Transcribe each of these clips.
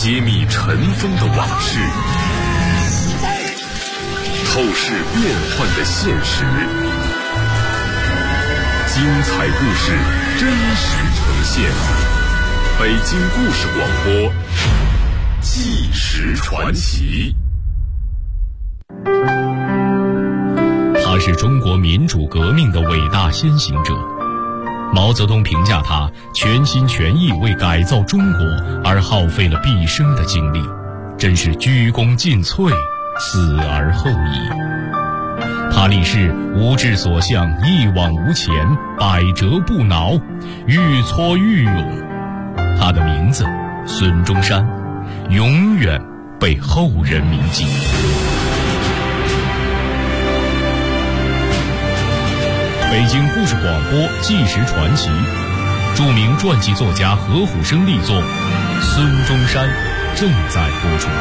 揭秘尘封的往事，透视变幻的现实。精彩故事真实呈现，北京故事广播纪实传奇。 他是中国民主革命的伟大先行者，毛泽东评价他全心全意为改造中国而耗费了毕生的精力，真是鞠躬尽瘁，死而后已。他立誓无志所向，一往无前，百折不挠，愈挫愈勇。他的名字孙中山，永远被后人铭记。北京故事广播纪实传奇，著名传记作家何虎生力作《孙中山》正在播出。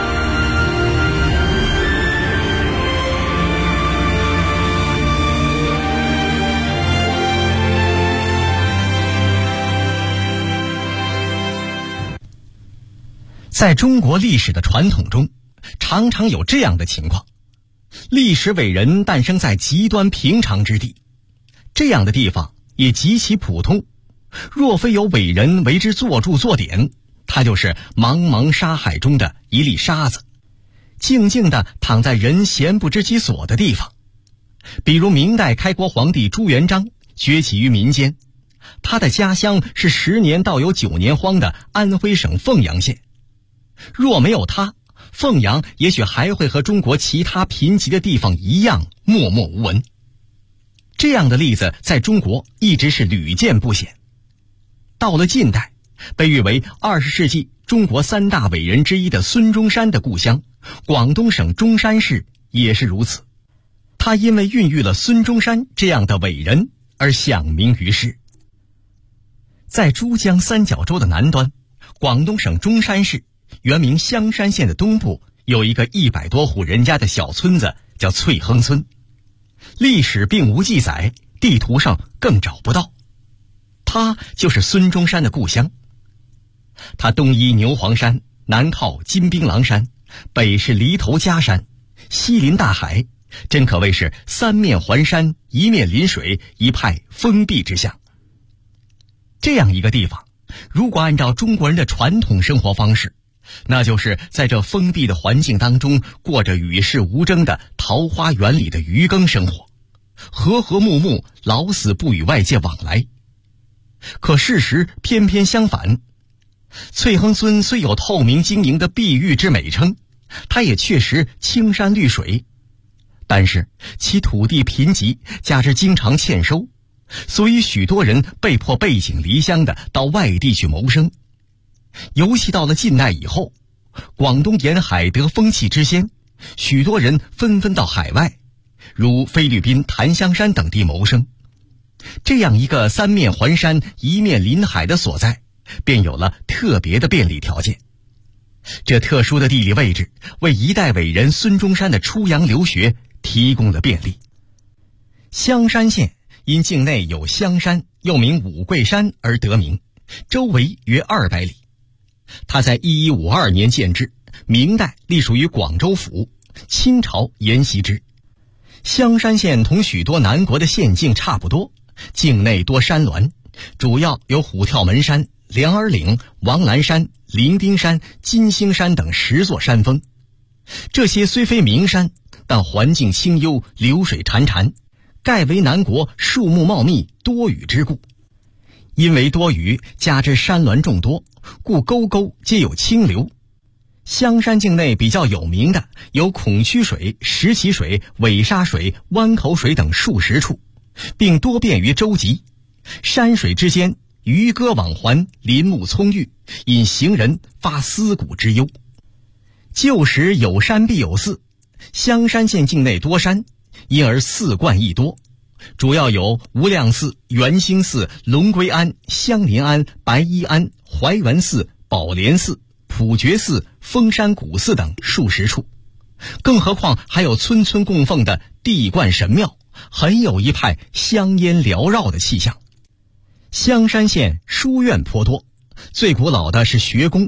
在中国历史的传统中，常常有这样的情况：历史伟人诞生在极端平常之地，这样的地方也极其普通，若非有伟人为之做注做典，它就是茫茫沙海中的一粒沙子，静静地躺在人闲不知其所的地方。比如明代开国皇帝朱元璋崛起于民间，他的家乡是10年到有9年荒的安徽省凤阳县。若没有他，凤阳也许还会和中国其他贫瘠的地方一样默默无闻。这样的例子在中国一直是屡见不鲜。到了近代，被誉为20世纪中国3大伟人之一的孙中山的故乡广东省中山市也是如此。他因为孕育了孙中山这样的伟人而响名于世。在珠江三角洲的南端，广东省中山市原名香山县的东部有一个100多户人家的小村子，叫翠亨村。历史并无记载，地图上更找不到。它就是孙中山的故乡。他东依牛黄山，南靠金槟榔山，北是犁头夹山，西临大海，真可谓是三面环山，一面临水，一派封闭之象。这样一个地方，如果按照中国人的传统生活方式，那就是在这封闭的环境当中过着与世无争的桃花源里的渔耕生活，和和睦睦，老死不与外界往来。可事实偏偏相反，翠亨村虽有透明晶莹的碧玉之美称，它也确实青山绿水，但是其土地贫瘠，加之经常欠收，所以许多人被迫背井离乡的到外地去谋生。尤其到了近代以后，广东沿海得风气之先，许多人纷纷到海外，如菲律宾檀香山等地谋生。这样一个三面环山，一面临海的所在，便有了特别的便利条件。这特殊的地理位置为一代伟人孙中山的出洋留学提供了便利。香山县因境内有香山，又名五桂山而得名，周围约200里。它在1152年建制，明代隶属于广州府，清朝沿袭之。香山县同许多南国的县境差不多，境内多山峦，主要有虎跳门山、梁儿岭、王兰山、伶仃山、金星山等10座山峰。这些虽非名山，但环境清幽，流水潺潺，盖为南国树木茂密，多雨之故。因为多雨，加之山峦众多，故沟沟皆有清流。香山境内比较有名的有孔区水、石岐水、尾沙水、湾口水等数十处，并多遍于洲际。山水之间，渔歌往还，林木葱郁，引行人发思古之忧。旧时有山必有寺，香山县境内多山，因而寺观亦多，主要有无量寺、圆兴寺、龙龟庵、香林庵、白衣庵、怀元寺、宝莲寺、普觉寺、峰山古寺等数十处。更何况还有村村供奉的地观神庙，很有一派香烟缭绕的气象。香山县书院颇多，最古老的是学宫，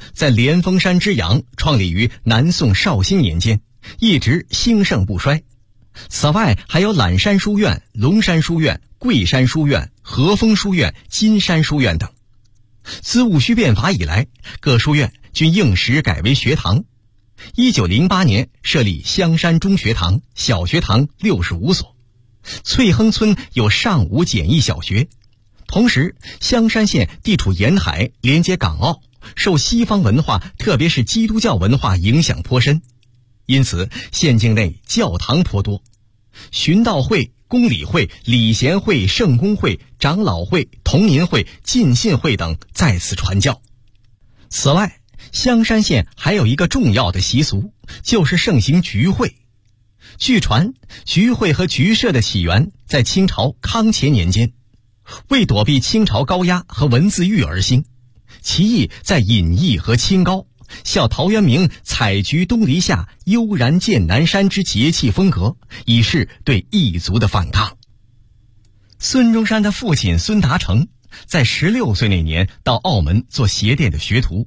在莲峰山之阳创立于南宋绍兴年间，一直兴盛不衰。此外还有览山书院、龙山书院、桂山书院、和风书院、金山书院等。自戊戌变法以来，各书院均应时改为学堂。1908年设立香山中学堂、小学堂65所，翠亨村有上午简易小学。同时，香山县地处沿海，连接港澳，受西方文化，特别是基督教文化影响颇深，因此县境内教堂颇多，循道会、公理会、礼贤会、圣公会、长老会、同民会、浸信会等在此传教。此外，香山县还有一个重要的习俗，就是盛行菊会。据传，菊会和菊社的起源在清朝康乾年间，为躲避清朝高压和文字狱而兴，其意在隐逸和清高，效陶渊明采菊东篱下，悠然见南山之节气风格，以示对异族的反抗。孙中山的父亲孙达成在16岁那年到澳门做鞋店的学徒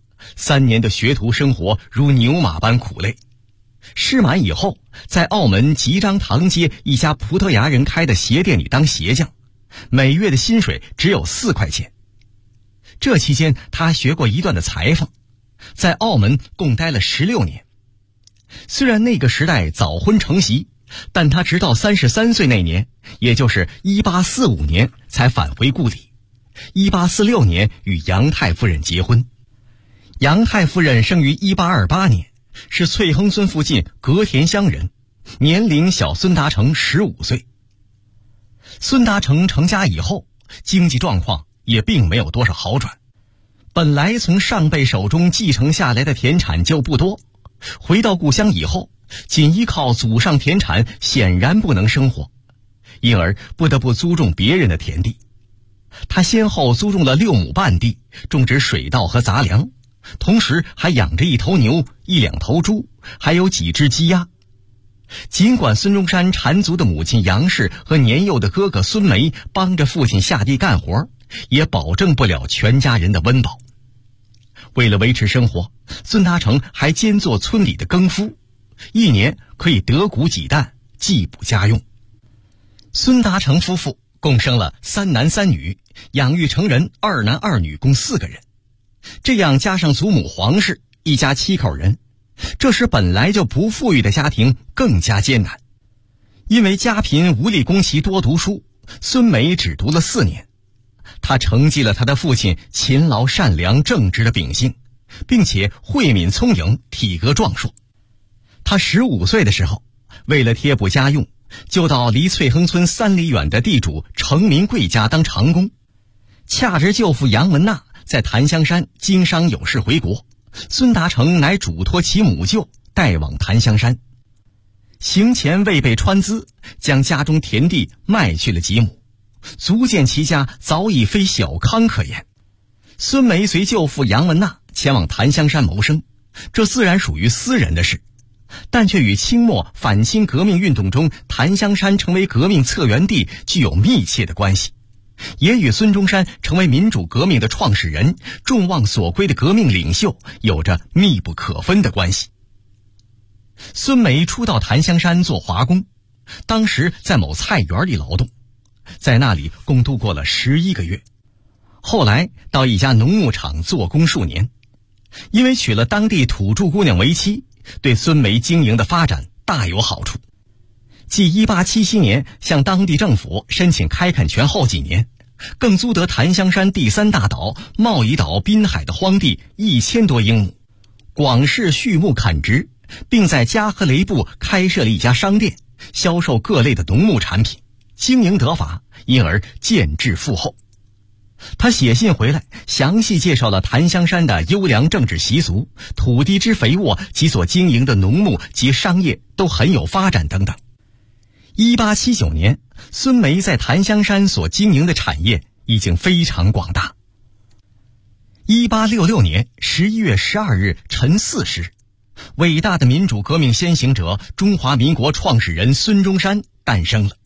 ，3年的学徒生活如牛马般苦累。师满以后，在澳门吉章堂街一家葡萄牙人开的鞋店里当鞋匠，每月的薪水只有4块钱。这期间他学过一段的裁缝，在澳门共待了16年。虽然那个时代早婚成习，但他直到33岁那年，也就是1845年才返回故里。1846年与杨太夫人结婚。杨太夫人生于1828年，是翠亨村附近隔田乡人，年龄小孙达成15岁。孙达成成家以后，经济状况也并没有多少好转。本来从上辈手中继承下来的田产就不多，回到故乡以后，仅依靠祖上田产显然不能生活，因而不得不租种别人的田地。他先后租种了6亩半地，种植水稻和杂粮，同时还养着1头牛、1-2头猪，还有几只鸡鸭。尽管孙中山缠足的母亲杨氏和年幼的哥哥孙梅帮着父亲下地干活，也保证不了全家人的温饱。为了维持生活，孙达成还兼做村里的更夫，1年可以得谷几担，计补家用。孙达成夫妇共生了3男3女，养育成人2男2女共4个人。这样加上祖母黄氏，一家7口人，这使本来就不富裕的家庭更加艰难。因为家贫无力供其多读书，孙梅只读了4年。他承继了他的父亲勤劳善良正直的秉性，并且慧敏聪颖，体格壮硕。他15岁的时候，为了贴补家用，就到离翠亨村3里远的地主程民贵家当长工。恰值舅父杨文纳在檀香山经商有事回国，孙达成乃嘱托其母舅带往檀香山。行前未备川资，将家中田地卖去了几亩，足见其家早已非小康可言。孙梅随舅父杨文纳前往檀香山谋生，这自然属于私人的事，但却与清末反清革命运动中檀香山成为革命策源地具有密切的关系，也与孙中山成为民主革命的创始人、众望所归的革命领袖有着密不可分的关系。孙梅初到檀香山做华工，当时在某菜园里劳动，在那里共度过了11个月。后来到一家农牧场做工数年，因为娶了当地土著姑娘为妻，对孙梅经营的发展大有好处。继1877年向当地政府申请开垦权后几年，更租得檀香山第3大岛贸易岛滨海的荒地1000多英亩，广式畜牧垦殖，并在嘉禾雷部开设了一家商店，销售各类的农牧产品，经营得法，因而渐致富厚。他写信回来，详细介绍了檀香山的优良政治习俗、土地之肥沃及所经营的农牧及商业都很有发展等等。1879年，孙梅在檀香山所经营的产业已经非常广大。1866年11月12日晨4时，伟大的民主革命先行者、中华民国创始人孙中山诞生了。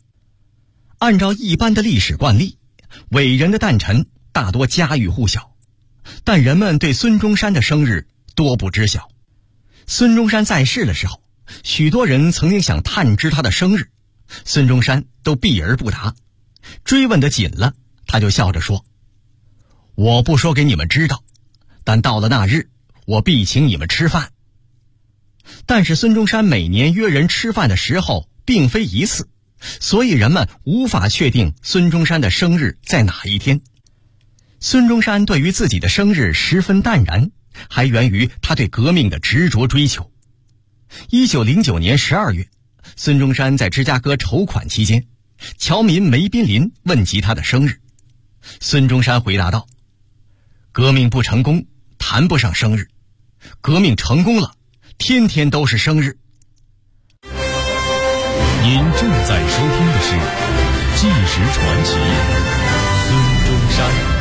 按照一般的历史惯例，伟人的诞辰大多家喻户晓， 但人们对孙中山的生日多不知晓。孙中山在世的时候，许多人曾经想探知他的生日，孙中山都避而不答。追问得紧了，他就笑着说：“我不说给你们知道，但到了那日，我必请你们吃饭。”但是孙中山每年约人吃饭的时候并非一次，所以人们无法确定孙中山的生日在哪一天。孙中山对于自己的生日十分淡然，还源于他对革命的执着追求。1909年12月，孙中山在芝加哥筹款期间，侨民梅宾林问及他的生日。孙中山回答道：“革命不成功，谈不上生日；革命成功了，天天都是生日。” 您正在收听的是《纪实传奇》，孙中山。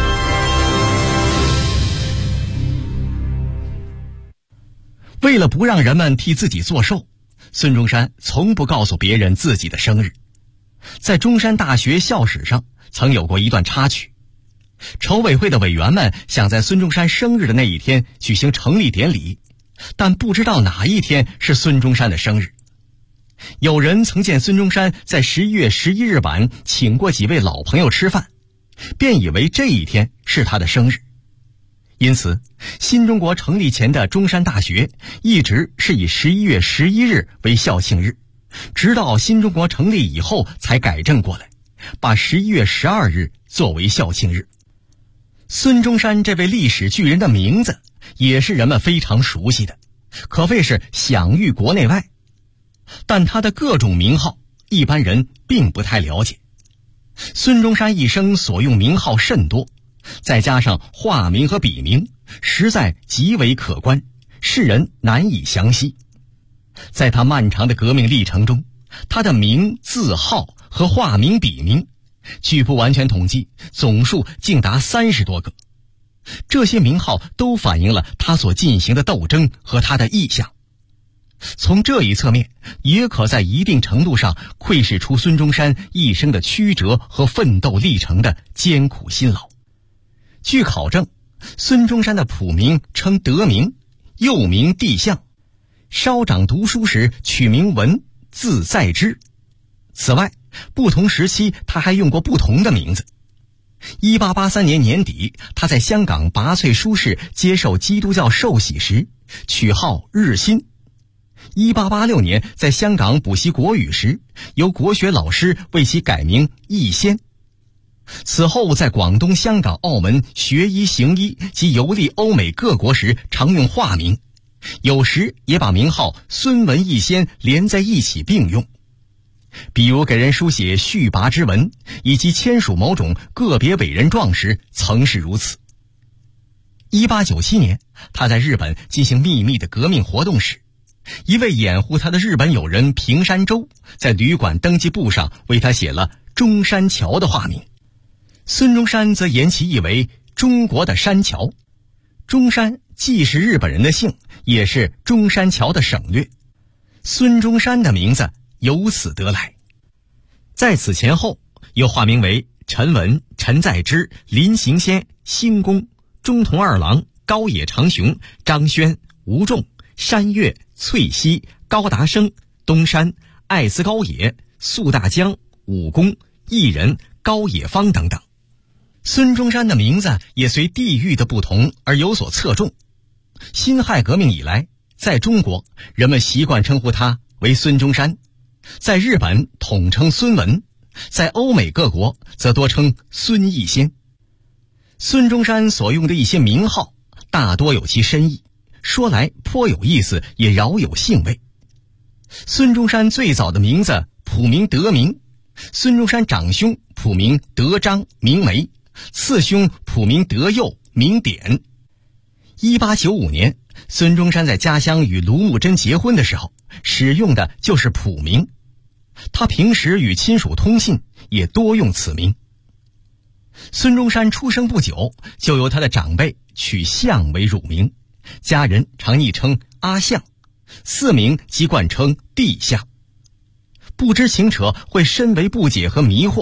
为了不让人们替自己作寿，孙中山从不告诉别人自己的生日。在中山大学校史上曾有过一段插曲，筹委会的委员们想在孙中山生日的那一天举行成立典礼，但不知道哪一天是孙中山的生日。有人曾见孙中山在11月11日晚请过几位老朋友吃饭，便以为这一天是他的生日。因此，新中国成立前的中山大学一直是以11月11日为校庆日，直到新中国成立以后才改正过来，把11月12日作为校庆日。孙中山这位历史巨人的名字也是人们非常熟悉的，可谓是享誉国内外。但他的各种名号一般人并不太了解。孙中山一生所用名号甚多，再加上化名和笔名，实在极为可观，世人难以详悉。在他漫长的革命历程中，他的名、字号和化名、笔名，据不完全统计，总数竟达30多个。这些名号都反映了他所进行的斗争和他的意向。从这一侧面，也可在一定程度上窥视出孙中山一生的曲折和奋斗历程的艰苦辛劳。据考证，孙中山的谱名称德名，又名帝相，稍长读书时取名文，字在之。此外，不同时期他还用过不同的名字。1883年年底，他在香港拔萃书室接受基督教受洗时，取号日新。1886年在香港补习国语时，由国学老师为其改名逸仙。此后在广东、香港、澳门学医行医及游历欧美各国时，常用化名，有时也把名号孙文逸仙连在一起并用。比如给人书写续拔之文，以及签署某种个别伟人状时，曾是如此。1897年，他在日本进行秘密的革命活动时，一位掩护他的日本友人平山周在旅馆登记簿上为他写了中山桥的化名。孙中山则言其意为中国的山桥。中山既是日本人的姓，也是中山桥的省略。孙中山的名字由此得来。在此前后，又化名为陈文、陈在之、林行先、兴公、中同二郎、高野长雄、张轩、吴仲、山岳、翠溪、高达生、东山、艾斯高野、肃大江、武功、艺人、高野芳等等。孙中山的名字也随地域的不同而有所侧重。辛亥革命以来，在中国人们习惯称呼他为孙中山，在日本统称孙文，在欧美各国则多称孙逸仙。孙中山所用的一些名号大多有其深意，说来颇有意思，也饶有兴味。孙中山最早的名字谱名德名，孙中山长兄谱名德章名梅，次兄谱名德佑名典。1895年，孙中山在家乡与卢慕贞结婚的时候，使用的就是谱名。他平时与亲属通信也多用此名。孙中山出生不久，就由他的长辈取相为乳名，家人常昵称阿相，四名即冠称帝相。不知情者会深为不解和迷惑，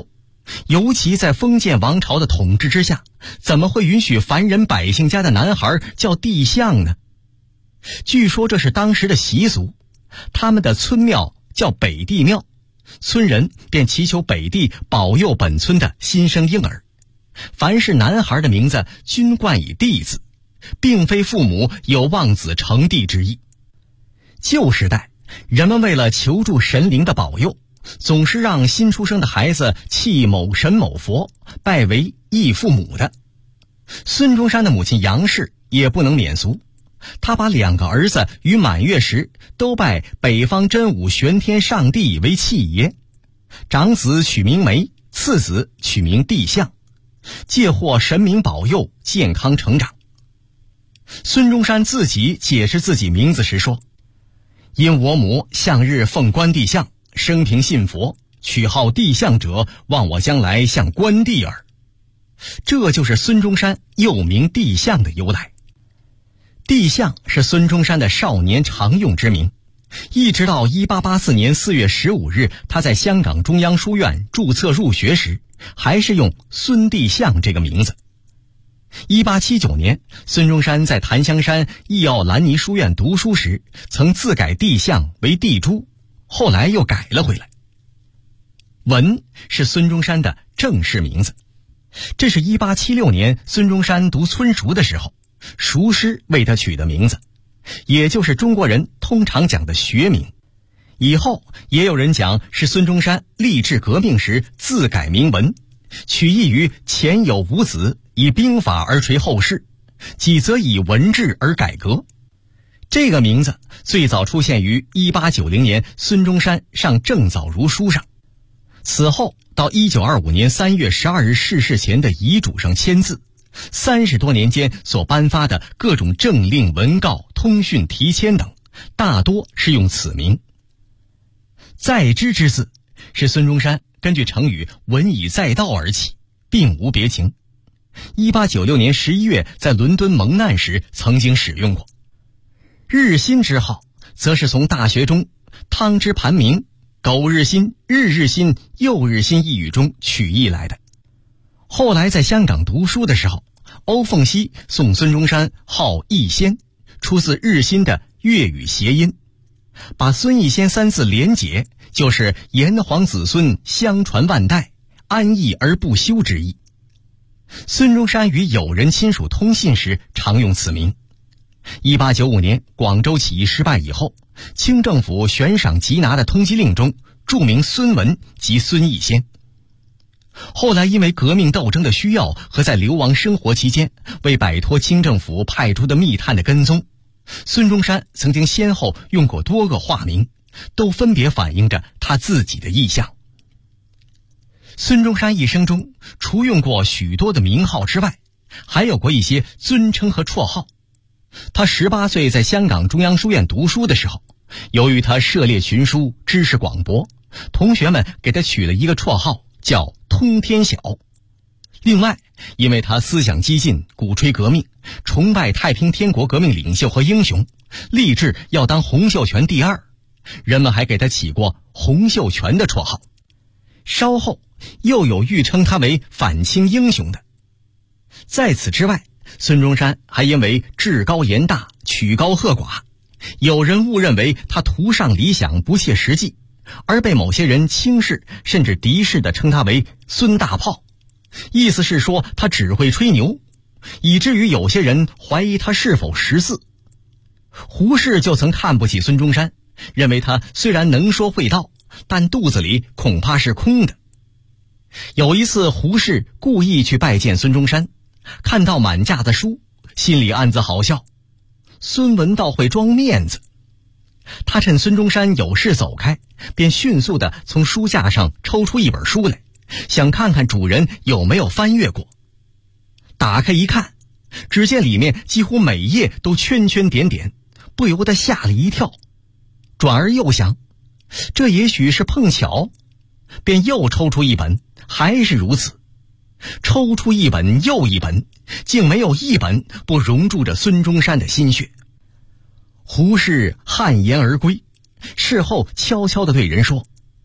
尤其在封建王朝的统治之下，怎么会允许凡人百姓家的男孩叫帝相呢？据说这是当时的习俗，他们的村庙叫北帝庙，村人便祈求北帝保佑本村的新生婴儿。凡是男孩的名字均冠以帝字，并非父母有望子成帝之意。旧时代，人们为了求助神灵的保佑，总是让新出生的孩子弃某神某佛，拜为义父母的。孙中山的母亲杨氏也不能免俗，他把2个儿子于满月时都拜北方真武玄天上帝为契爷，长子取名梅，次子取名帝相，借获神明保佑健康成长。孙中山自己解释自己名字时说，因我母向日奉关帝相，生平信佛，取号帝相者，望我将来像关帝耳。这就是孙中山又名帝相的由来。帝相是孙中山的少年常用之名，一直到1884年4月15日他在香港中央书院注册入学时，还是用孙帝相这个名字。1879年，孙中山在檀香山义奥兰尼书院读书时，曾自改帝相为帝珠，后来又改了回来。文是孙中山的正式名字，这是1876年孙中山读村塾的时候，塾师为他取的名字，也就是中国人通常讲的学名。以后也有人讲是孙中山励志革命时自改名文，取意于前有五子，以兵法而垂后世，几则以文治而改革。这个名字最早出现于1890年孙中山上郑藻如书上，此后到1925年3月12日逝世前的遗嘱上签字，30多年间所颁发的各种政令文告、通讯题签等，大多是用此名。在之之字是孙中山根据成语文以载道而起，并无别情。1896年11月在伦敦蒙难时曾经使用过。日新之号则是从大学中汤之盘铭、苟日新、日日新、又日新一语中取意来的。后来在香港读书的时候，欧凤溪送孙中山号逸仙，出自日新的粤语谐音，把孙逸仙3字连结，就是炎黄子孙相传万代，安逸而不休之意。孙中山与友人亲属通信时常用此名。1895年广州起义失败以后，清政府悬赏缉拿的通缉令中注明孙文及孙逸仙。后来因为革命斗争的需要和在流亡生活期间为摆脱清政府派出的密探的跟踪，孙中山曾经先后用过多个化名，都分别反映着他自己的意向。孙中山一生中除用过许多的名号之外，还有过一些尊称和绰号。他18岁在香港中央书院读书的时候，由于他涉猎群书，知识广博，同学们给他取了一个绰号叫通天晓。另外因为他思想激进，鼓吹革命，崇拜太平天国革命领袖和英雄，立志要当洪秀全第二，人们还给他起过洪秀全的绰号。稍后又有誉称他为反清英雄的。在此之外，孙中山还因为志高言大，曲高和寡，有人误认为他图上理想，不切实际，而被某些人轻视甚至敌视地称他为孙大炮，意思是说他只会吹牛，以至于有些人怀疑他是否14。胡适就曾看不起孙中山，认为他虽然能说会道，但肚子里恐怕是空的。有一次胡适故意去拜见孙中山，看到满架子书，心里暗自好笑，孙文倒会装面子。他趁孙中山有事走开，便迅速地从书架上抽出一本书来，想看看主人有没有翻阅过。打开一看，只见里面几乎每页都圈圈点点，不由得吓了一跳。转而又想，这也许是碰巧，便又抽出一本，还是如此。抽出一本又一本，竟没有一本不融入着孙中山的心血。胡适汗颜而归，事后悄悄地对人说，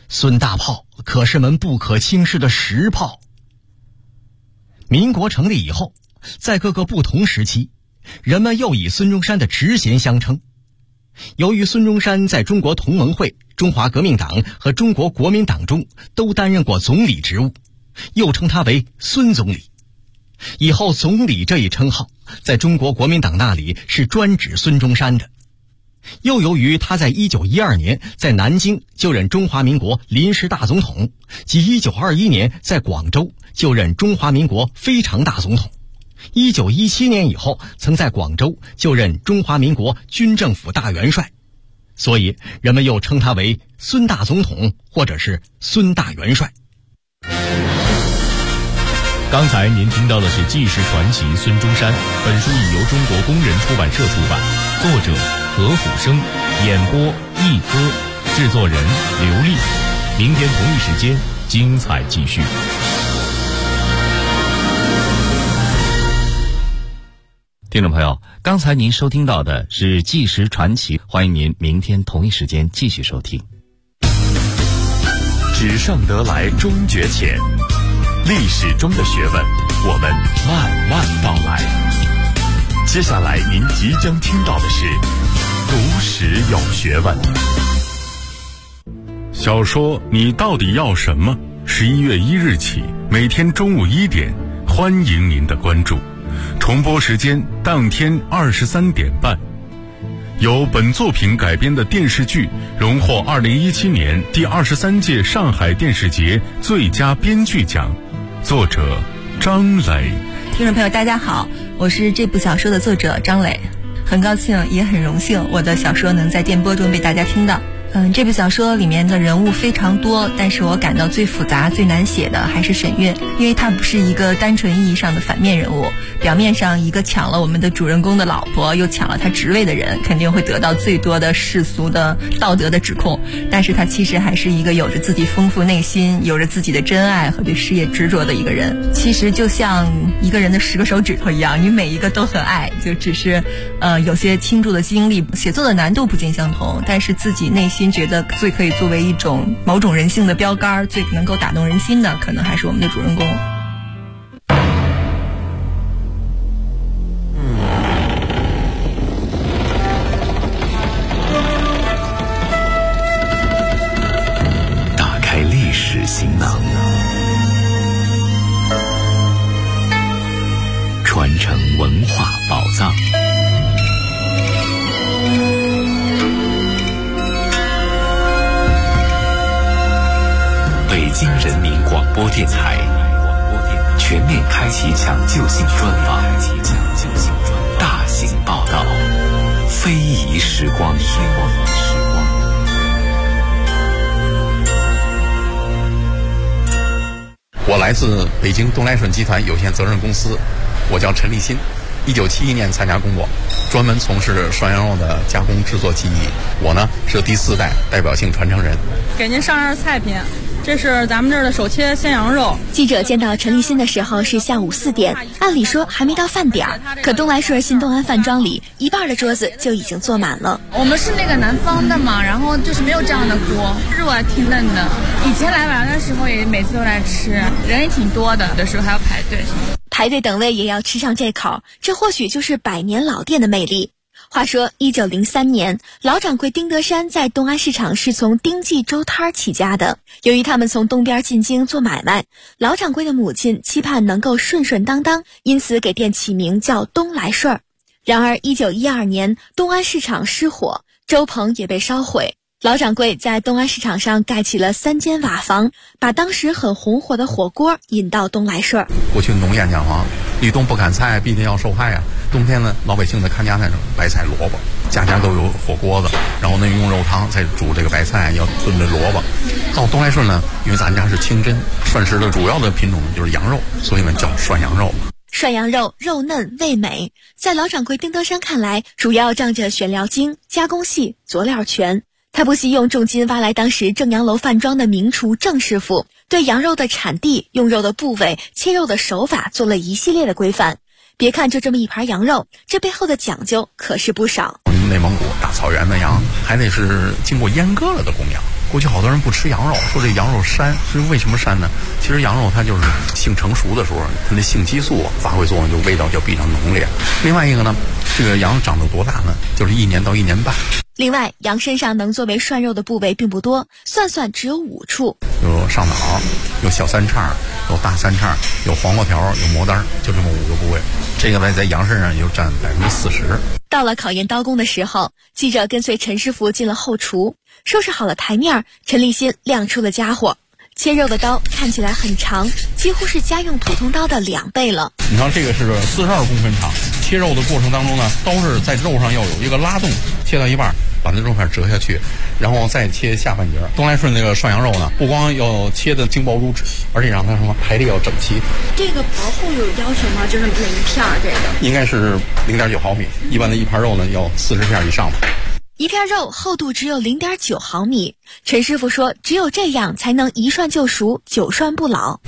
孙大炮可是门不可轻视的实炮。民国成立以后，在各个不同时期，人们又以孙中山的职衔相称。由于孙中山在中国同盟会、中华革命党和中国国民党中都担任过总理职务，又称他为孙总理。以后总理这一称号在中国国民党那里是专指孙中山的。又由于他在1912年在南京就任中华民国临时大总统，及1921年在广州就任中华民国非常大总统，1917年以后曾在广州就任中华民国军政府大元帅，所以人们又称他为孙大总统或者是孙大元帅。 刚才您听到的是纪实传奇孙中山，本书已由中国工人出版社出版，作者何虎生，演播一哥，制作人刘丽。明天同一时间精彩继续。 听众朋友，刚才您收听到的是纪实传奇，欢迎您明天同一时间继续收听。 纸上得来终觉浅，历史中的学问，我们慢慢道来。接下来您即将听到的是读史有学问。 小说你到底要什么？11月1日起，每天中午1点，欢迎您的关注。重播时间当天23点半。由本作品改编的电视剧荣获2017年第23届上海电视节最佳编剧奖，作者张磊。 听众朋友大家好，我是这部小说的作者张磊，很高兴也很荣幸我的小说能在电波中被大家听到。这部小说里面的人物非常多，但是我感到最复杂最难写的还是沈月，因为她不是一个单纯意义上的反面人物。表面上一个抢了我们的主人公的老婆又抢了他职位的人，肯定会得到最多的世俗的道德的指控，但是他其实还是一个有着自己丰富内心，有着自己的真爱和对事业执着的一个人。其实就像一个人的10个手指头一样，你每一个都很爱，就只是有些倾注的精力，写作的难度不尽相同，但是自己内心觉得最可以作为一种某种人性的标杆，最能够打动人心的，可能还是我们的主人公。 打开历史行囊，传承文化宝藏。北京人民广播电台全面开启抢救性专访，大型报道，非遗时光。 我来自北京东来顺集团有限责任公司，我叫陈立新。1971年参加工作，专门从事涮羊肉的加工制作技艺。我呢是第4代代表性传承人。 给您上样菜品，这是咱们这儿的手切鲜羊肉。 记者见到陈立新的时候是下午4点，按理说还没到饭点儿，可东来顺新东安饭庄里一半的桌子就已经坐满了。 我们是那个南方的嘛，然后就是没有这样的锅，肉啊挺嫩的。以前来玩的时候也每次都来吃，人也挺多的，有时候还要排队。 排队等位也要吃上这口，这或许就是100年老店的魅力。话说1903年，老掌柜丁德山在东安市场是从丁记粥摊起家的。由于他们从东边进京做买卖，老掌柜的母亲期盼能够顺顺当当，因此给店起名叫东来顺。然而1912年，东安市场失火，粥棚也被烧毁。老掌柜在东安市场上盖起了3间瓦房，把当时很红火的火锅引到东来顺。 过去农谚讲立冬不砍菜，必定要受害啊。冬天呢，老百姓在看家那种白菜萝卜，家家都有火锅子，然后呢用肉汤再煮这个白菜，要炖这萝卜。到东来顺呢，因为咱家是清真，涮食的主要的品种就是羊肉，所以呢叫涮羊肉。 涮羊肉肉嫩味美，在老掌柜丁德山看来，主要仗着选料精、加工细、佐料全。他不惜用重金挖来当时正阳楼饭庄的名厨郑师傅，对羊肉的产地、用肉的部位、切肉的手法做了一系列的规范。别看就这么一盘羊肉，这背后的讲究可是不少。 内蒙古大草原的羊还得是经过阉割了的公羊， 过去好多人不吃羊肉，说这羊肉膻，是为什么膻呢？其实羊肉它就是性成熟的时候，它那性激素发挥作用，就味道就比较浓烈。另外一个呢，这个羊长到多大呢？就是1年到1年半。 另外，羊身上能作为涮肉的部位并不多，算只有5处。 有上脑，有小三叉，有大三叉，有黄瓜条，有磨单，就这么5个部位。这个在羊身上也就占40%。 到了考验刀工的时候，记者跟随陈师傅进了后厨，收拾好了台面，陈立新亮出了家伙。切肉的刀看起来很长，几乎是家用普通刀的2倍了。 你看这个是42公分长，切肉的过程当中呢，刀是在肉上要有一个拉动，切到一半把那肉片折下去，然后再切下半截。东来顺那个涮羊肉呢，不光要切的精薄如纸，而且让它什么排列要整齐。 这个薄厚有要求吗？就是每一片这个应该是0.9毫米，一般的一盘肉呢要40片以上吧。 一片肉厚度只有0.9毫米，陈师傅说只有这样才能一涮就熟，久涮不老。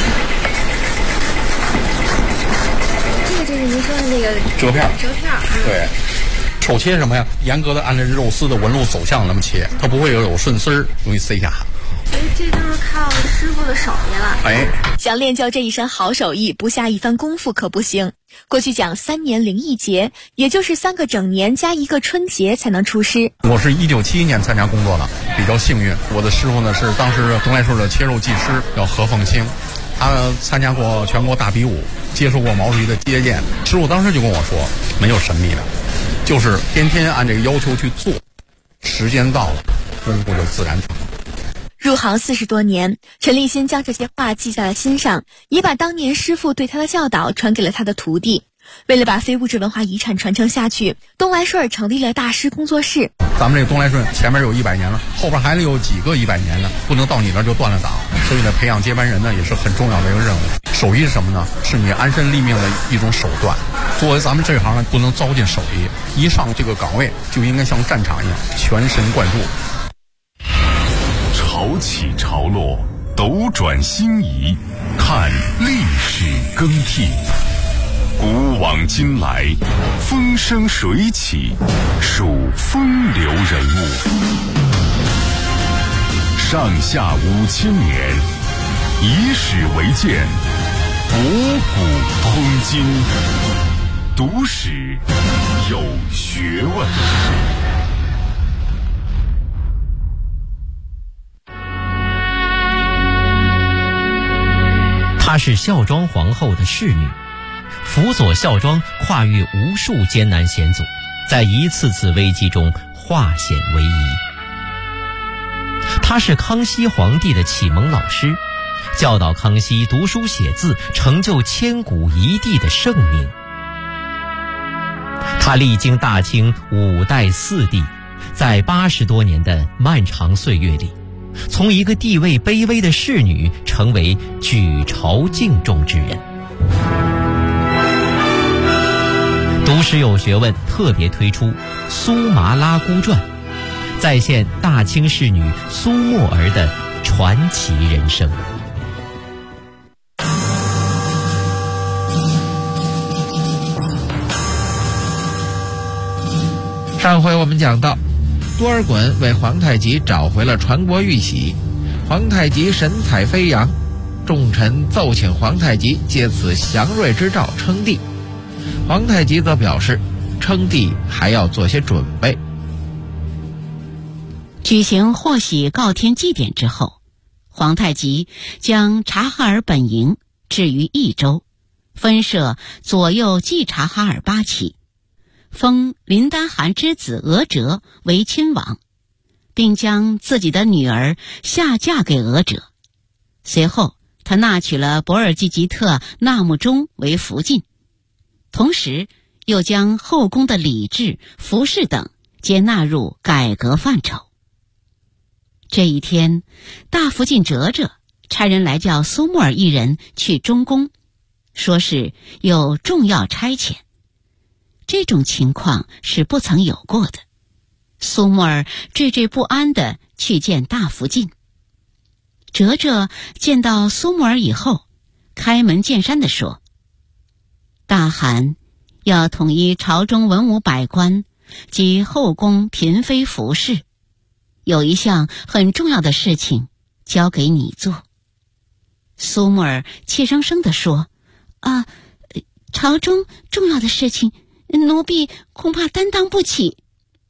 这个就是您说的那个折片。 对， 手切什么呀？严格的按照肉丝的纹路走向那么切，它不会有顺丝儿，容易塞下。 所以这都是靠师傅的手艺了。想练就这一身好手艺，不下一番功夫可不行。过去讲3年零1节，也就是3个整年加1个春节才能出师。 我是1971年参加工作的，比较幸运。我的师傅呢是当时东来顺的切肉技师，叫何凤清，他参加过全国大比武，接受过毛主席的接见。师傅当时就跟我说，没有神秘的，就是天天按这个要求去做，时间到了，功夫就自然成了。 入行40多年，陈立新将这些话记在了心上，也把当年师傅对他的教导传给了他的徒弟。为了把非物质文化遗产传承下去，东来顺成立了大师工作室。 咱们这个东来顺前面有100年了，后边还有几个100年呢，不能到你那儿就断了档。所以呢，培养接班人呢也是很重要的一个任务。手艺是什么呢？是你安身立命的一种手段。作为咱们这行呢，不能糟践手艺，一上这个岗位就应该像战场一样全神贯注。 潮起潮落，斗转星移，看历史更替。古往今来，风生水起，数风流人物。上下5000年，以史为鉴，博古通今。读史有学问。 她是孝庄皇后的侍女，辅佐孝庄跨越无数艰难险阻，在一次次危机中化险为夷。她是康熙皇帝的启蒙老师，教导康熙读书写字，成就千古一帝的盛名。她历经大清5代4帝，在80多年的漫长岁月里，从一个地位卑微的侍女成为举朝敬重之人。读史有学问特别推出《苏麻拉姑传》，再现大清侍女苏沫儿的传奇人生。 上回我们讲到，多尔衮为皇太极找回了传国玉玺，皇太极神采飞扬，众臣奏请皇太极借此祥瑞之兆称帝。皇太极则表示，称帝还要做些准备。 举行获玺告天祭典之后，皇太极将察哈尔本营置于益州，分设左右继察哈尔8旗，封林丹汗之子额哲为亲王，并将自己的女儿下嫁给额哲。随后他纳娶了博尔济吉特纳木中为福晋，同时又将后宫的礼制、服饰等皆纳入改革范畴。这一天，大福晋哲哲差人来叫苏沫儿一人去中宫，说是有重要差遣。这种情况是不曾有过的。苏沫儿惴惴不安地去见大福晋。哲哲见到苏沫儿以后，开门见山地说，大汗要统一朝中文武百官及后宫嫔妃服饰， 有一项很重要的事情交给你做。”苏木尔怯生生地说：“朝中重要的事情，奴婢恐怕担当不起。”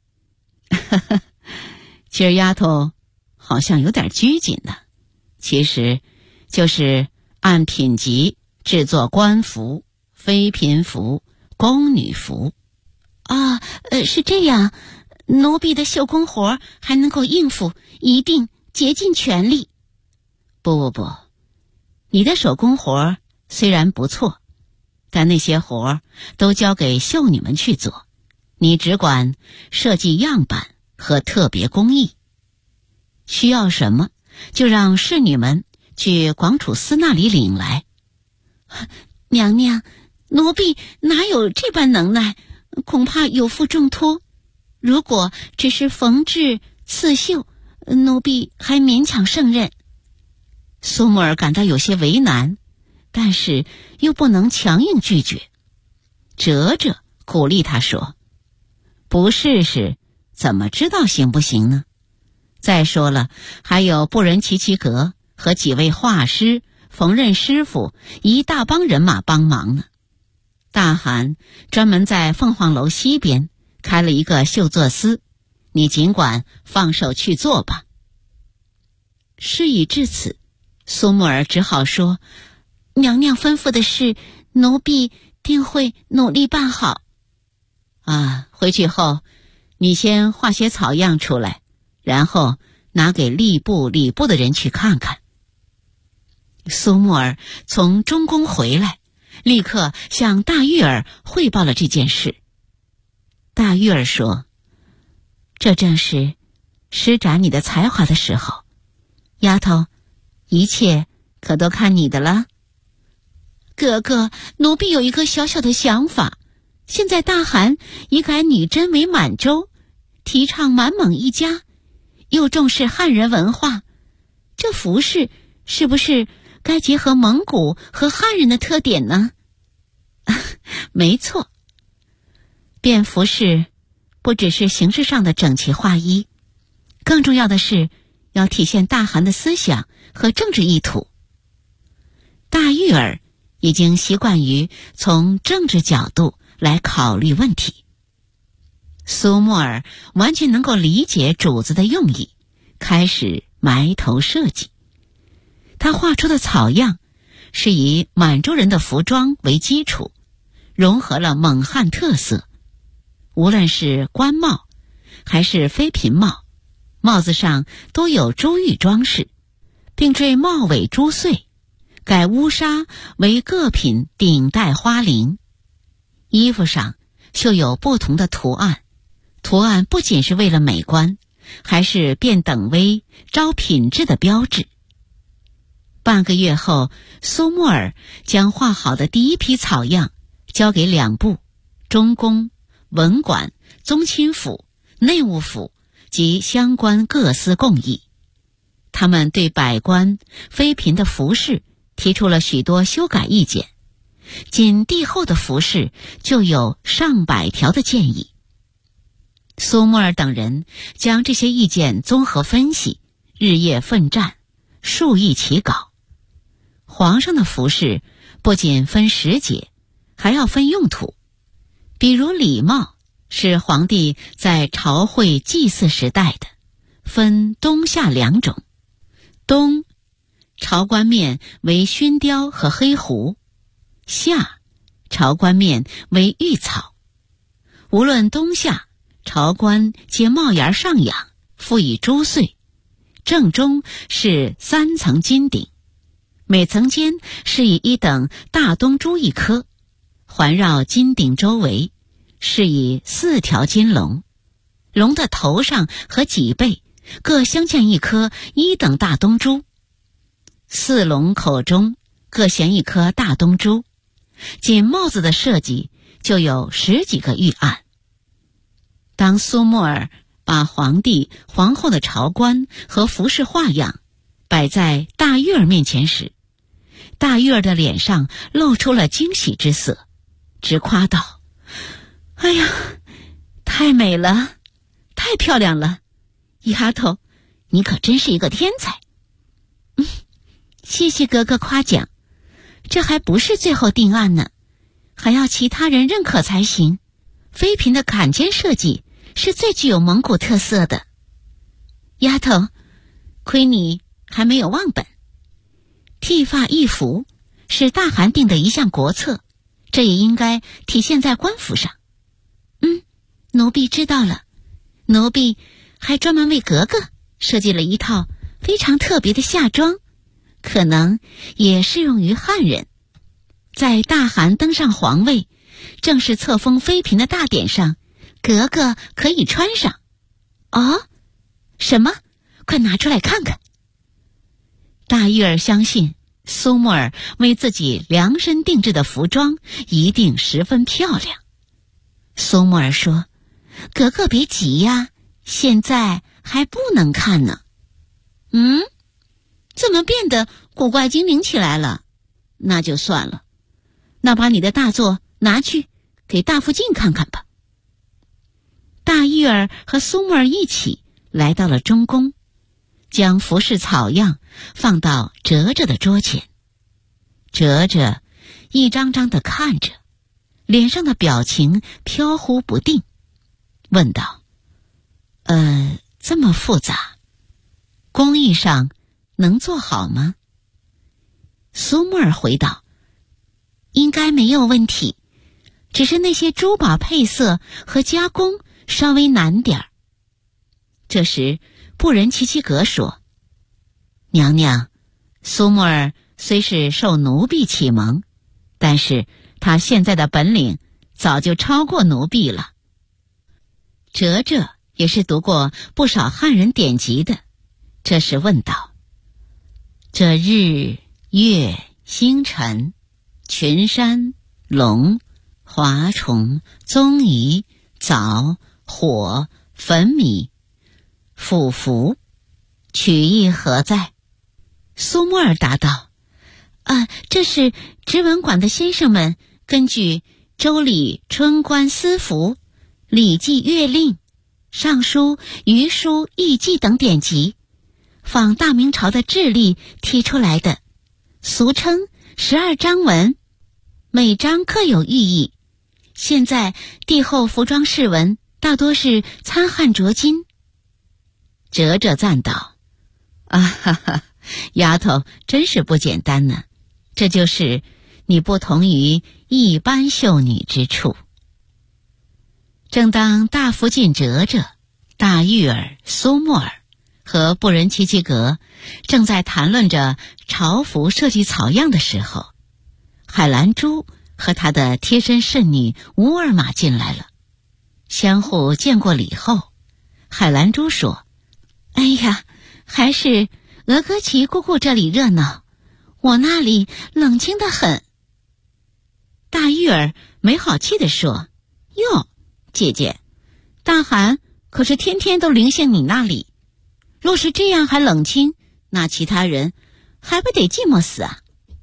今儿丫头好像有点拘谨呢，其实就是按品级制作官服、妃嫔服、宫女服。是这样，奴婢的绣工活还能够应付，一定竭尽全力。不，你的手工活虽然不错，但那些活都交给绣女们去做，你只管设计样板和特别工艺。需要什么就让侍女们去广储司那里领来。娘娘，奴婢哪有这般能耐，恐怕有负重托。如果只是缝制刺绣，奴婢还勉强胜任。苏木尔感到有些为难，但是又不能强硬拒绝。哲哲鼓励他说：“不试试怎么知道行不行呢？再说了，还有布仁齐齐格和几位画师、缝纫师傅一大帮人马帮忙呢。大汗专门在凤凰楼西边开了一个绣作司，你尽管放手去做吧。”事已至此，苏木尔只好说：“娘娘吩咐的事，奴婢定会努力办好。”回去后你先画些草样出来，然后拿给吏部、礼部的人去看看。苏木尔从中宫回来，立刻向大玉儿汇报了这件事。大玉儿说：“这正是施展你的才华的时候，丫头，一切可都看你的了。”“哥哥，奴婢有一个小小的想法，现在大汗已改女真为满洲，提倡满蒙一家，又重视汉人文化，这服饰是不是该结合蒙古和汉人的特点呢？”“没错，便服饰不只是形式上的整齐划一，更重要的是要体现大汗的思想和政治意图。”大玉儿已经习惯于从政治角度来考虑问题。苏木尔完全能够理解主子的用意，开始埋头设计。他画出的草样是以满洲人的服装为基础，融合了蒙汉特色。无论是官帽还是妃嫔帽，帽子上都有珠玉装饰，并缀帽尾珠穗，改乌纱为各品顶戴花翎。衣服上绣有不同的图案，图案不仅是为了美观，还是辨等微、招品质的标志。半个月后，苏木尔将画好的第一批草样交给两部中宫、文管、宗亲府、内务府及相关各司共议。他们对百官、妃嫔的服饰提出了许多修改意见，仅帝后的服饰就有上百条的建议。苏木尔等人将这些意见综合分析，日夜奋战，数亿起稿。皇上的服饰不仅分时节，还要分用途。比如礼帽是皇帝在朝会祭祀时戴的，分冬夏两种。冬，朝冠面为熏貂和黑狐；夏，朝冠面为玉草。无论冬夏，朝冠皆帽檐上仰，附以珠穗，正中是3层金顶，每层间是以一等大东珠1颗，环绕金顶周围是以4条金龙，龙的头上和脊背各镶嵌1颗1等大东珠，4龙口中各衔1颗大东珠，仅帽子的设计就有10几个御案。当苏木尔把皇帝、皇后的朝冠和服饰画样摆在大玉儿面前时，大玉儿的脸上露出了惊喜之色，直夸道：“哎呀，太美了，太漂亮了！丫头， 你可真是一个天才。谢谢哥哥夸奖，这还不是最后定案呢，还要其他人认可才行。妃嫔的坎肩设计是最具有蒙古特色的。丫头，亏你还没有忘本。剃发易服是大汗定的一项国策，这也应该体现在官服上。奴婢知道了。奴婢还专门为格格设计了一套非常特别的夏装，可能也适用于汉人。在大汗登上皇位，正是册封妃嫔的大典上，格格可以穿上。哦，什么？快拿出来看看。大玉儿相信苏沫儿为自己量身定制的服装一定十分漂亮。苏沫儿说：格格别急呀，现在还不能看呢。怎么变得古怪精灵起来了？那就算了，那把你的大作拿去给大福晋看看吧。大玉儿和苏沫儿一起来到了中宫，将服饰草样放到哲哲的桌前。哲哲一张张地看着，脸上的表情飘忽不定，问道：这么复杂，工艺上能做好吗？苏沫儿回道：应该没有问题，只是那些珠宝配色和加工稍微难点儿。这时布仁齐齐格说：娘娘，苏沫儿虽是受奴婢启蒙，但是她现在的本领早就超过奴婢了。哲哲也是读过不少汉人典籍的，这时问道：这日月星辰群山龙华虫宗仪藻火粉米腐符曲意何在？苏沫儿答道：这是直文馆的先生们根据周礼春官司符、礼记乐令、尚书虞书易记等典籍，仿大明朝的制例提出来的，俗称12章文，每章各有寓意。现在帝后服装饰纹大多是参汉着金。哲哲赞道：丫头真是不简单呢，这就是你不同于一般秀女之处。正当大福晋哲哲、大玉儿、苏沫儿和布仁齐齐格正在谈论着朝服设计草样的时候，海兰珠和她的贴身侍女乌尔玛进来了。相互见过礼后，海兰珠说：哎呀，还是额格齐姑姑这里热闹，我那里冷清得很。大玉儿没好气地说：哟，姐姐，大汗可是天天都临幸你那里，若是这样还冷清，那其他人还不得寂寞死啊？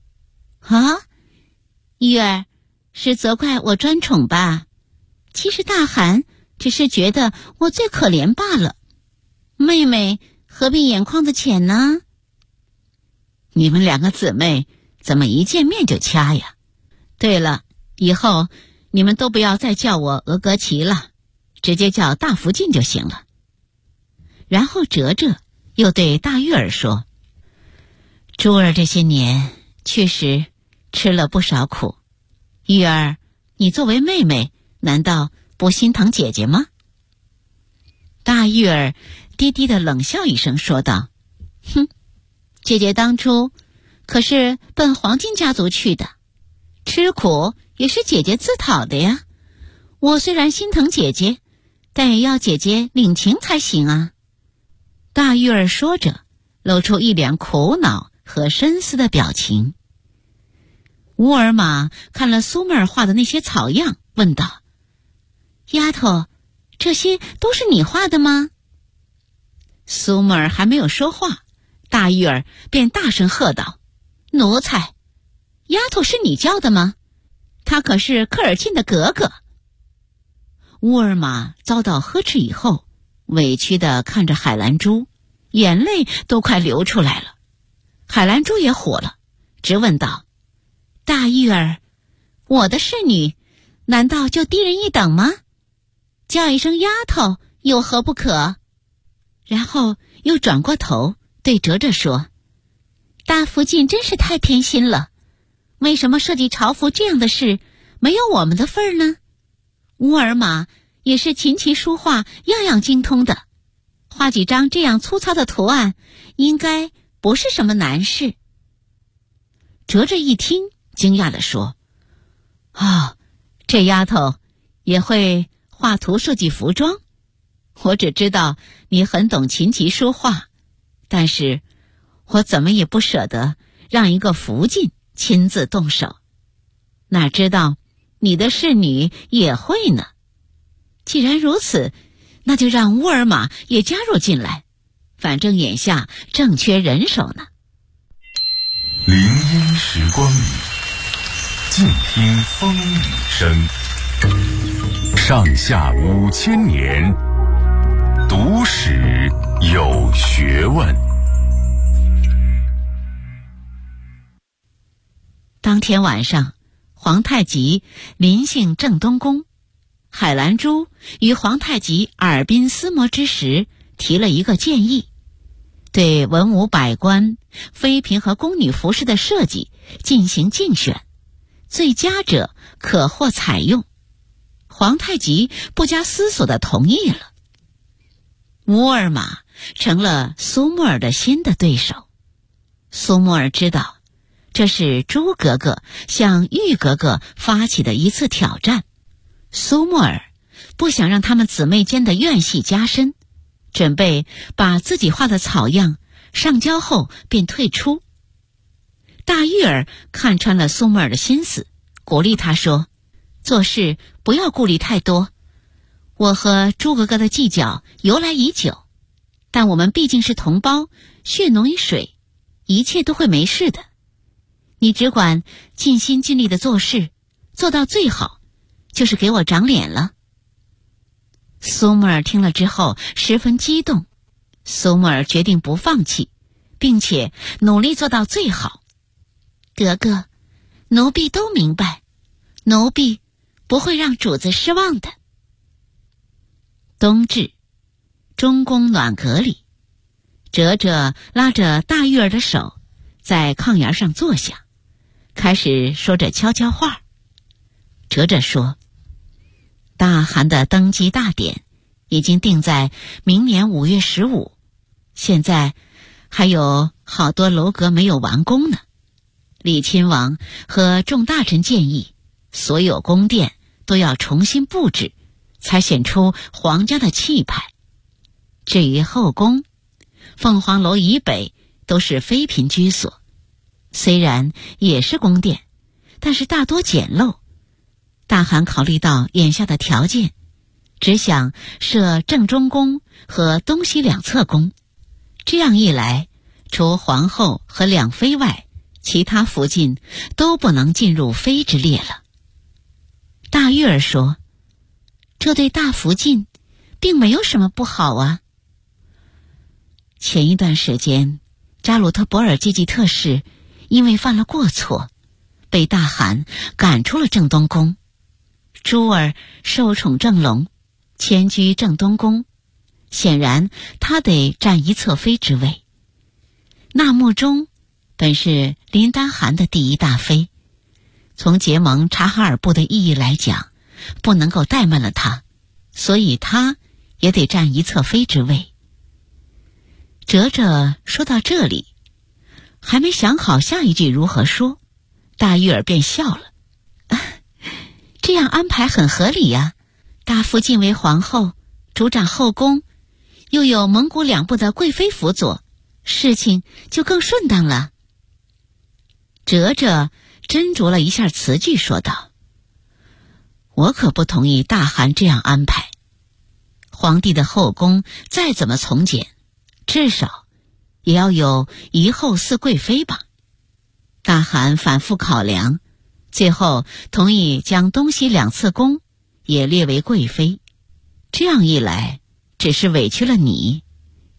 玉儿是责怪我专宠吧？其实大汗只是觉得我最可怜罢了，妹妹何必眼眶子浅呢？你们两个姊妹怎么一见面就掐呀？对了，以后你们都不要再叫我额格齐了，直接叫大福晋就行了。然后哲哲又对大玉儿说：珠儿这些年确实吃了不少苦，玉儿，你作为妹妹，难道不心疼姐姐吗？大玉儿低低的冷笑一声说道：姐姐当初可是奔黄金家族去的，吃苦也是姐姐自讨的呀。我虽然心疼姐姐，但也要姐姐领情才行啊。大玉儿说着，露出一脸苦恼和深思的表情。乌尔玛看了苏沫儿画的那些草样，问道：丫头，这些都是你画的吗？苏沫儿还没有说话，大玉儿便大声喝道：奴才，丫头是你教的吗？她可是科尔沁的格格。乌尔玛遭到呵斥以后，委屈地看着海兰珠， 眼泪都快流出来了。海兰珠也火了，直问道：大玉儿，我的侍女难道就低人一等吗？叫一声丫头有何不可？然后又转过头对哲哲说：大福晋真是太偏心了，为什么设计朝服这样的事没有我们的份儿呢？乌尔玛也是琴棋书画样样精通的，画几张这样粗糙的图案应该不是什么难事。哲哲一听惊讶地说：这丫头也会画图设计服装？我只知道你很懂琴棋书画，但是我怎么也不舍得让一个福晋亲自动手，哪知道你的侍女也会呢。既然如此，那就让乌尔玛也加入进来，反正眼下正缺人手呢。 林荫时光里，静听风雨声。上下5000年，读史有学问。 当天晚上，皇太极临幸正东宫，海兰珠与皇太极耳鬓厮磨之时，提了一个建议，对文武百官、妃嫔和宫女服饰的设计进行竞选，最佳者可获采用。皇太极不加思索地同意了。乌尔玛成了苏木尔的新的对手。苏木尔知道这是朱格格向玉格格发起的一次挑战，苏木尔不想让他们姊妹间的怨隙加深，准备把自己画的草样上交后便退出。大玉儿看穿了苏木尔的心思，鼓励他说：做事不要顾虑太多，我和朱格格的计较由来已久，但我们毕竟是同胞，血浓于水，一切都会没事的。你只管尽心尽力的做事，做到最好，就是给我长脸了。苏木尔听了之后十分激动，苏木尔决定不放弃，并且努力做到最好。格格，奴婢都明白，奴婢不会让主子失望的。冬至，中宫暖阁里，哲哲拉着大玉儿的手，在炕沿上坐下，开始说着悄悄话。哲哲说：大汗的登基大典已经定在明年5月15，现在还有好多楼阁没有完工呢。李亲王和众大臣建议，所有宫殿都要重新布置，才显出皇家的气派。至于后宫，凤凰楼以北都是妃嫔居所，虽然也是宫殿，但是大多简陋。大汗考虑到眼下的条件，只想设正中宫和东西两侧宫，这样一来，除皇后和两妃外，其他福晋都不能进入妃之列了。大玉儿说：这对大福晋并没有什么不好啊。前一段时间，扎鲁特博尔济济特使因为犯了过错，被大汗赶出了正东宫。珠儿受宠正隆，迁居正东宫，显然他得占一侧妃之位。纳木中本是林丹汗的第一大妃，从结盟察哈尔部的意义来讲，不能够怠慢了他，所以他也得占一侧妃之位。哲哲说到这里，还没想好下一句如何说，大玉儿便笑了。这样安排很合理呀，大福晋为皇后，主掌后宫，又有蒙古两部的贵妃辅佐，事情就更顺当了。哲哲斟酌了一下词句，说道：我可不同意大汗这样安排。皇帝的后宫再怎么从简，至少也要有1后4贵妃吧。大汗反复考量，最后同意将东西两侧宫也列为贵妃。这样一来，只是委屈了你，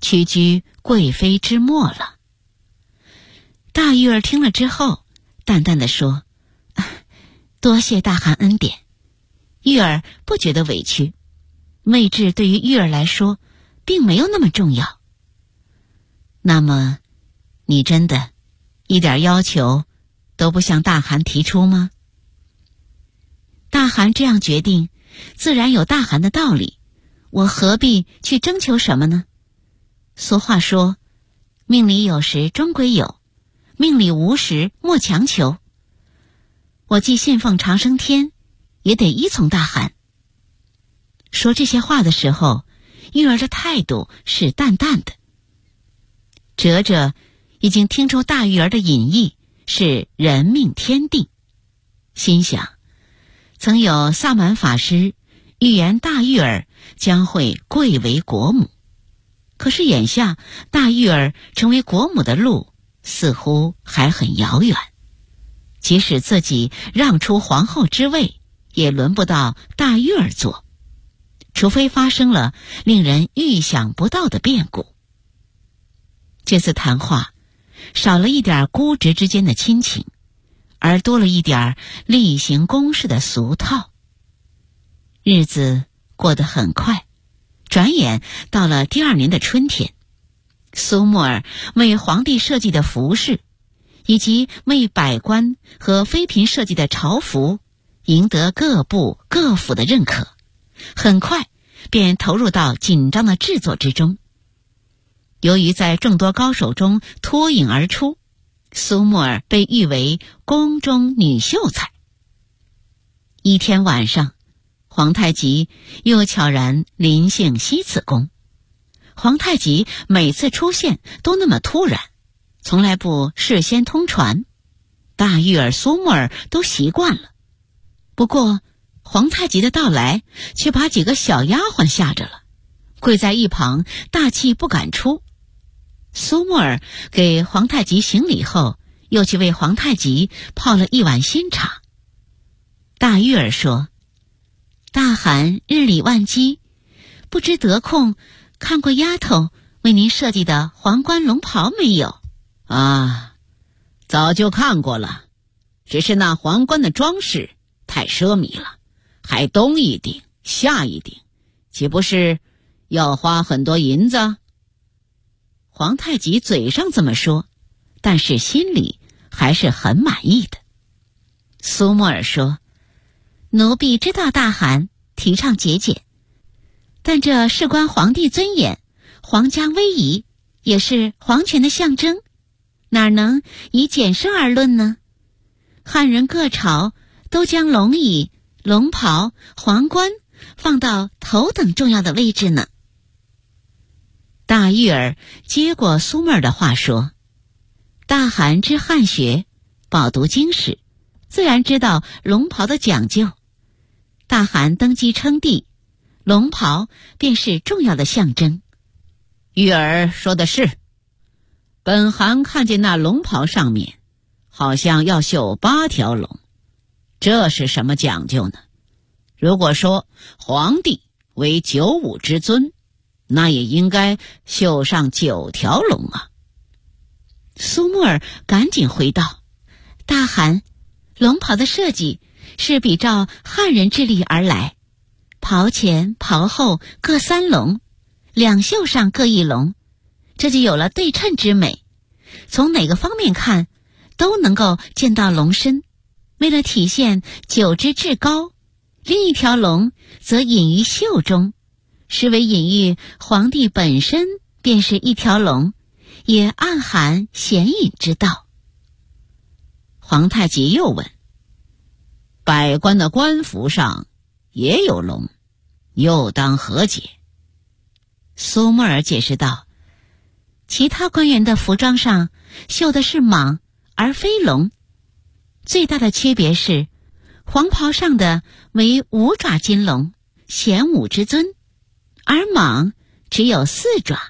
屈居贵妃之末了。大玉儿听了之后，淡淡地说：“多谢大汗恩典。”玉儿不觉得委屈，位置对于玉儿来说，并没有那么重要。那么，你真的一点要求都不向大汗提出吗？大汗这样决定，自然有大汗的道理，我何必去征求什么呢？俗话说，命里有时终归有，命里无时莫强求。我既信奉长生天，也得依从大汗。说这些话的时候，玉儿的态度是淡淡的。哲哲已经听出大玉儿的隐意是人命天定，心想，曾有萨满法师预言大玉儿将会贵为国母，可是眼下大玉儿成为国母的路似乎还很遥远，即使自己让出皇后之位，也轮不到大玉儿做，除非发生了令人预想不到的变故。这次谈话少了一点姑侄之间的亲情，而多了一点例行公事的俗套。日子过得很快，转眼到了第2年的春天。苏沫儿为皇帝设计的服饰，以及为百官和妃嫔设计的朝服，赢得各部各府的认可，很快便投入到紧张的制作之中。由于在众多高手中脱颖而出，苏沫儿被誉为宫中女秀才。一天晚上，皇太极又悄然临幸西次宫。皇太极每次出现都那么突然，从来不事先通传，大玉儿、苏沫儿都习惯了。不过皇太极的到来却把几个小丫鬟吓着了，跪在一旁大气不敢出。苏沫儿给皇太极行礼后，又去为皇太极泡了一碗新茶。大玉儿说：“大汗日理万机，不知得空看过丫头为您设计的皇冠龙袍没有？”“ 啊，早就看过了，只是那皇冠的装饰太奢靡了，还东一顶下一顶，岂不是要花很多银子？” 皇太极嘴上这么说，但是心里还是很满意的。苏沫儿说：“奴婢知道大汗提倡节俭，但这事关皇帝尊严，皇家威仪，也是皇权的象征，哪能以简奢而论呢？汉人各朝都将龙椅、龙袍、皇冠放到头等重要的位置呢。”大玉儿接过苏沫儿的话说：“大汗知汉学，饱读经史，自然知道龙袍的讲究。大汗登基称帝，龙袍便是重要的象征。” 玉儿说的是，本汗看见那龙袍上面好像要绣8条龙，这是什么讲究呢？如果说皇帝为9五之尊，那也应该绣上9条龙啊。 苏沫儿赶紧回道：“大汗，龙袍的设计是比照汉人之礼而来，袍前袍后各3龙，两袖上各1龙，这就有了对称之美。从哪个方面看，都能够见到龙身。为了体现9之至高，另一条龙则隐于袖中，是为隐喻皇帝本身便是一条龙，也暗含显隐之道。” 皇太极又问：“百官的官服上也有龙，又当何解？” 苏沫儿解释道：“其他官员的服装上绣的是蟒而非龙，最大的区别是黄袍上的为5爪金龙，显5之尊，而蟒只有4爪。”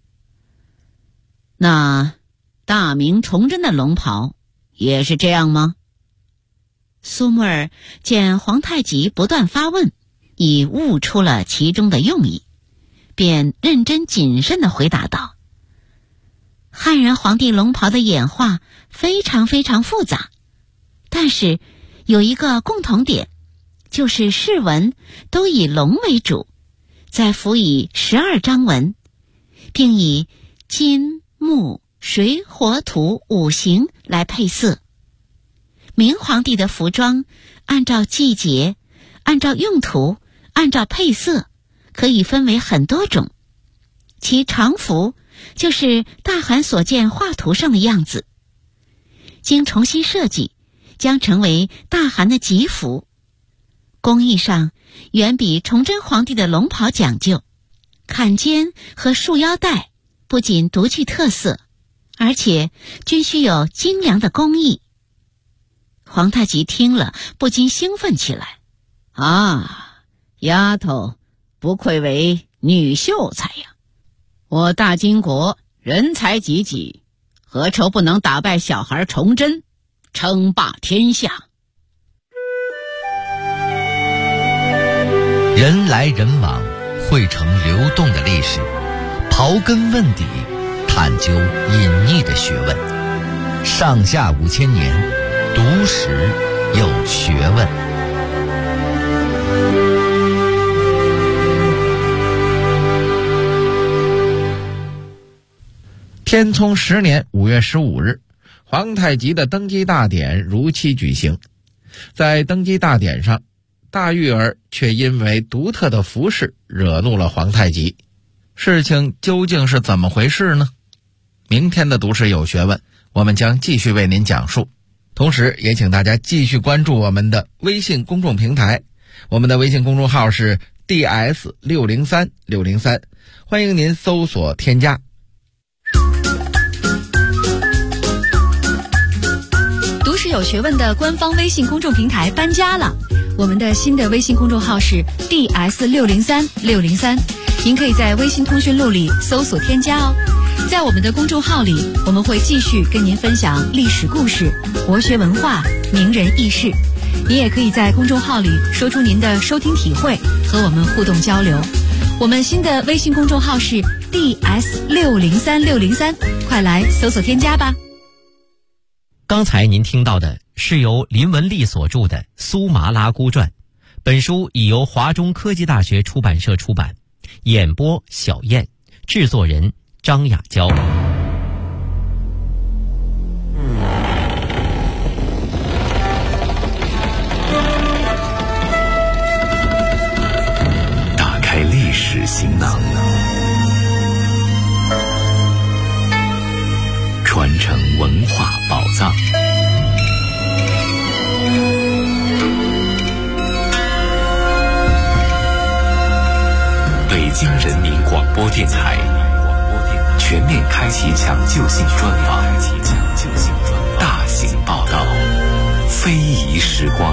那大明崇祯的龙袍也是这样吗？ 苏沫儿见皇太极不断发问，已悟出了其中的用意， 便认真谨慎地回答道：汉人皇帝龙袍的演化非常非常复杂，但是有一个共同点，就是饰纹都以龙为主，再辅以12章纹，并以金、木、水、火、土5行来配色。明皇帝的服装按照季节、按照用途、按照配色可以分为很多种，其常服就是大汗所见画图上的样子，经重新设计将成为大汗的吉服。工艺上远比崇祯皇帝的龙袍讲究，坎肩和束腰带不仅独具特色，而且均需有精良的工艺。皇太极听了不禁兴奋起来：啊，丫头不愧为女秀才呀！我大金国人才济济，何愁不能打败小孩崇祯，称霸天下？ 人来人往，汇成流动的历史，刨根问底，探究隐匿的学问。上下5000年，读史有学问。 天聪10年5月15日，皇太极的登基大典如期举行。在登基大典上，大玉儿却因为独特的服饰惹怒了皇太极。事情究竟是怎么回事呢？明天的读史有学问，我们将继续为您讲述。同时也请大家继续关注我们的微信公众平台，我们的微信公众号是 DS603603，欢迎您搜索添加。 读史有学问的官方微信公众平台搬家了，我们的新的微信公众号是 DS603603，您可以在微信通讯录里搜索添加哦。在我们的公众号里，我们会继续跟您分享历史故事、国学文化、名人轶事。您也可以在公众号里说出您的收听体会，和我们互动交流。我们新的微信公众号是 DS603603，快来搜索添加吧。 刚才您听到的是由林文丽所著的《苏麻拉姑传》，本书已由华中科技大学出版社出版，演播小燕，制作人张雅娇。 打开历史行囊，传承文化宝藏。北京人民广播电台全面开启抢救性专访，大型报道，非遗时光。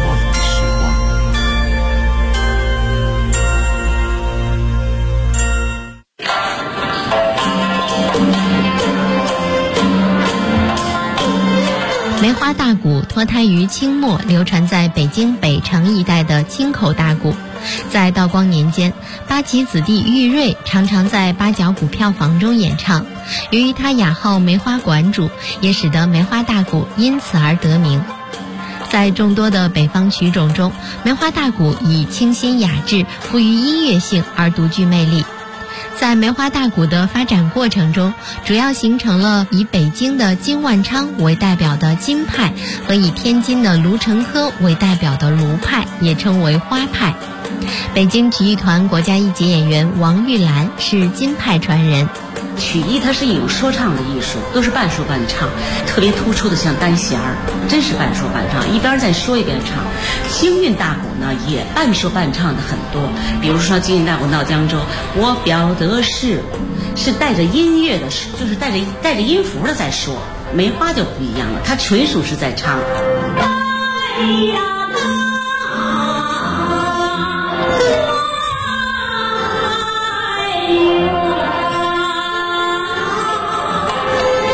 梅花大鼓脱胎于清末流传在北京北城一带的清口大鼓，在道光年间，八旗子弟玉瑞常常在八角鼓票房中演唱，由于他雅号梅花馆主，也使得梅花大鼓因此而得名。在众多的北方曲种中，梅花大鼓以清新雅致、富于音乐性而独具魅力。在梅花大鼓的发展过程中，主要形成了以北京的金万昌为代表的金派和以天津的卢成科为代表的卢派，也称为花派。北京曲艺团国家一级演员王玉兰是金派传人。 曲艺它是一种说唱的艺术，都是半说半唱，特别突出的像单弦儿，真是半说半唱，一边在说一边唱。京韵大鼓呢也半说半唱的很多，比如说京韵大鼓闹江州，我表的是带着音乐的，就是带着音符的在说。梅花就不一样了，它纯属是在唱。哎呀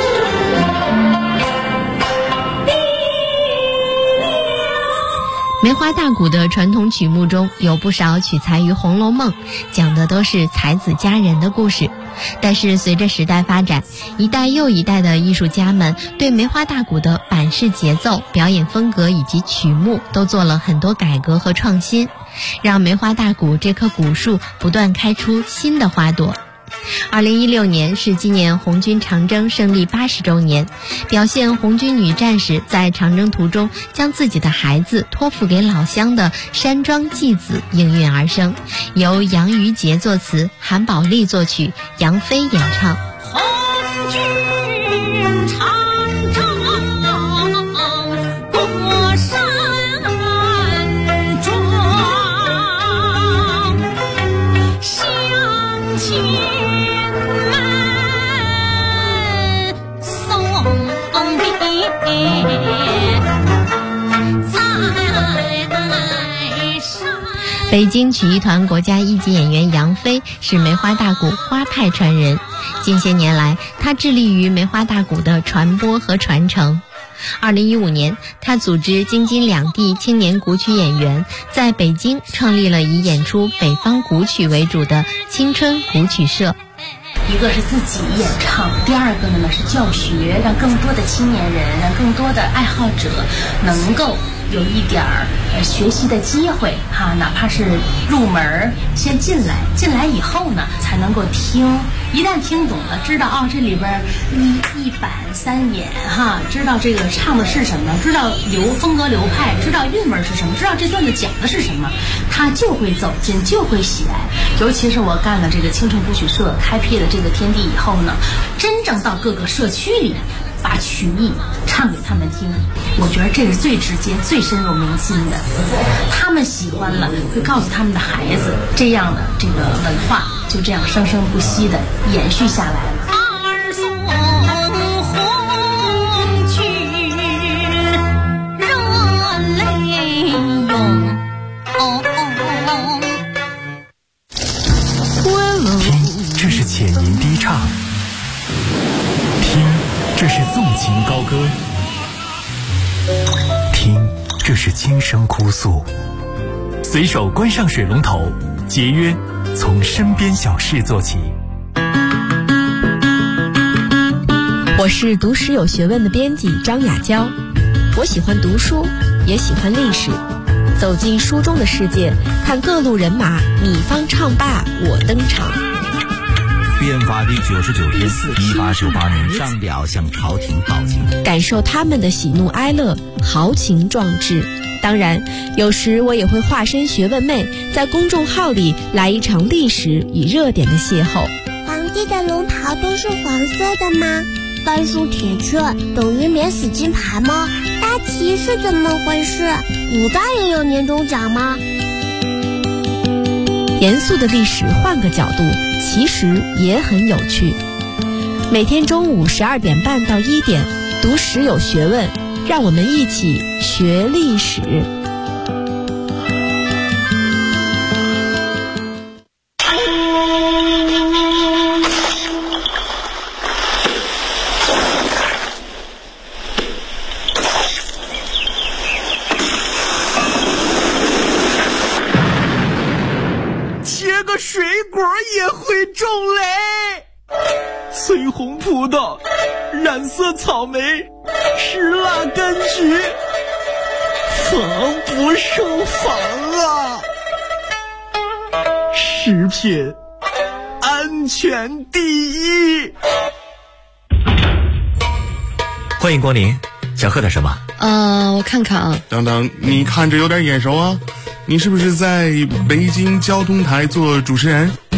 梅花大鼓的传统曲目中有不少取材于《红楼梦》，讲的都是才子佳人的故事。但是随着时代发展，一代又一代的艺术家们对梅花大鼓的版式节奏、表演风格以及曲目都做了很多改革和创新，让梅花大鼓这棵古树不断开出新的花朵。2016年是纪念红军长征胜利80周年，表现红军女战士在长征途中将自己的孩子托付给老乡的山庄祭子应运而生，由杨于杰作词，韩宝利作曲，杨飞演唱。 红军长征过山庄，乡亲北京曲艺团国家一级演员杨飞是梅花大鼓花派传人，近些年来他致力于梅花大鼓的传播和传承。2015年，他组织京津两地青年古曲演员在北京创立了以演出北方古曲为主的青春古曲社。 一个是自己演唱，第二个呢是教学，让更多的青年人，让更多的爱好者能够有一点学习的机会哈，哪怕是入门先进来以后呢，才能够听，一旦听懂了，知道这里边一板三眼哈，知道这个唱的是什么，知道风格流派，知道韵味是什么，知道这段子讲的是什么，他就会走进，就会喜爱。尤其是我干了这个青春古曲社，开辟了这个天地以后呢，真正到各个社区里把曲艺唱给他们听，我觉得这是最直接、最深入民心的。他们喜欢了，会告诉他们的孩子，这样的这个文化就这样生生不息的延续下来了。 二送红军热泪涌。 听，这是浅吟低唱；听，这是纵情高歌；听，这是轻声哭诉。随手关上水龙头，节约，从身边小事做起。 我是读史有学问的编辑张雅娇，我喜欢读书，也喜欢历史。走进书中的世界，看各路人马，你方唱罢我登场。 变法第99天，1898年上表向朝廷报警， 感受他们的喜怒哀乐，豪情壮志。当然，有时我也会化身学问妹，在公众号里来一场历史与热点的邂逅。 皇帝的龙袍都是黄色的吗？半数铁券等于免死金牌吗？大旗是怎么回事？古代也有年终奖吗？ 严肃的历史换个角度，其实也很有趣。每天中午12点半到1点，读史有学问，让我们一起学历史。 水果也会种雷，翠红葡萄，染色草莓，石蜡柑橘，防不胜防啊！食品安全第一。 欢迎光临，想喝点什么？ 我看看啊。 等等，你看着有点眼熟啊。你是不是在北京交通台做主持人？